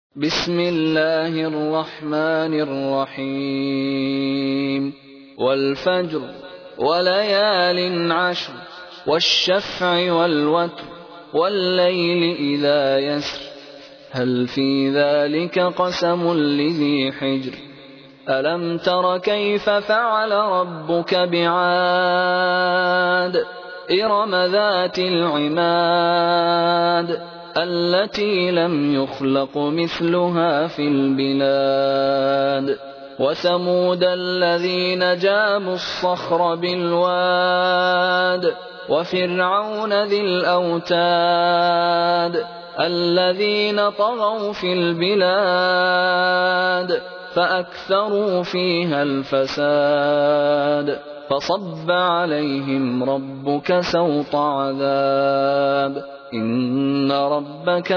بسم الله الرحمن الرحيم والفجر وليال عشر والشفع والوتر والليل إذا يسر هل في ذلك قسم لذي حجر ألم تر كيف فعل ربك بعاد إرم ذات العماد التي لم يخلق مثلها في البلاد وثمود الذين جابوا الصخر بالواد وفرعون ذي الأوتاد الذين طغوا في البلاد فأكثروا فيها الفساد فصب عليهم ربك سوط عذاب إن ربك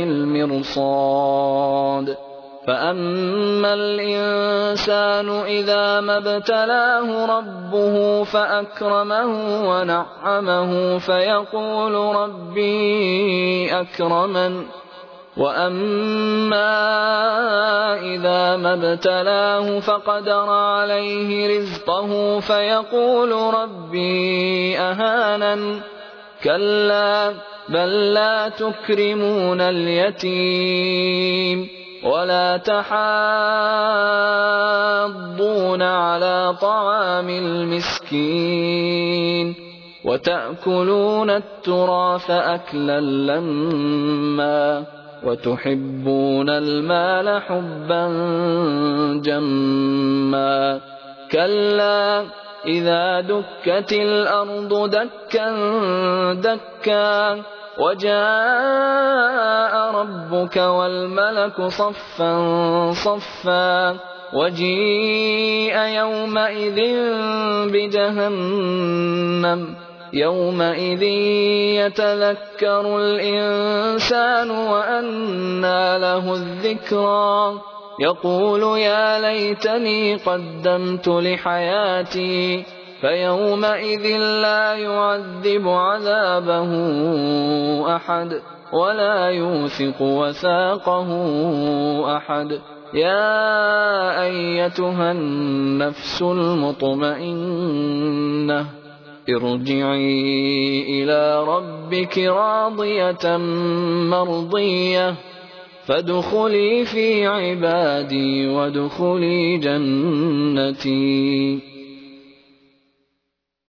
لبالمرصاد فأما الإنسان إذا ما ابتلاه ربه فأكرمه ونعمه فيقول ربي أكرمن وأما إذا ما ابتلاه فقدر عليه رزقه فيقول ربي أهانن كلا بل لا تكرمون اليتيم ولا تحاضون على طعام المسكين وتأكلون التراث أكلا لما وتحبون المال حبا جما كلا إذا دكت الأرض دكا دكا وجاء ربك والملك صفا صفا وجيء يومئذ بجهنم يومئذ يتذكر الإنسان وأنى له الذكرى يقول يا ليتني قدمت لحياتي فيومئذ لا يعذب عذابه أحد ولا يوثق وثاقه أحد يا أيتها النفس المطمئنة ارجعي إلى ربك راضية مرضية فادخلي في عبادي وادخلي جنتي.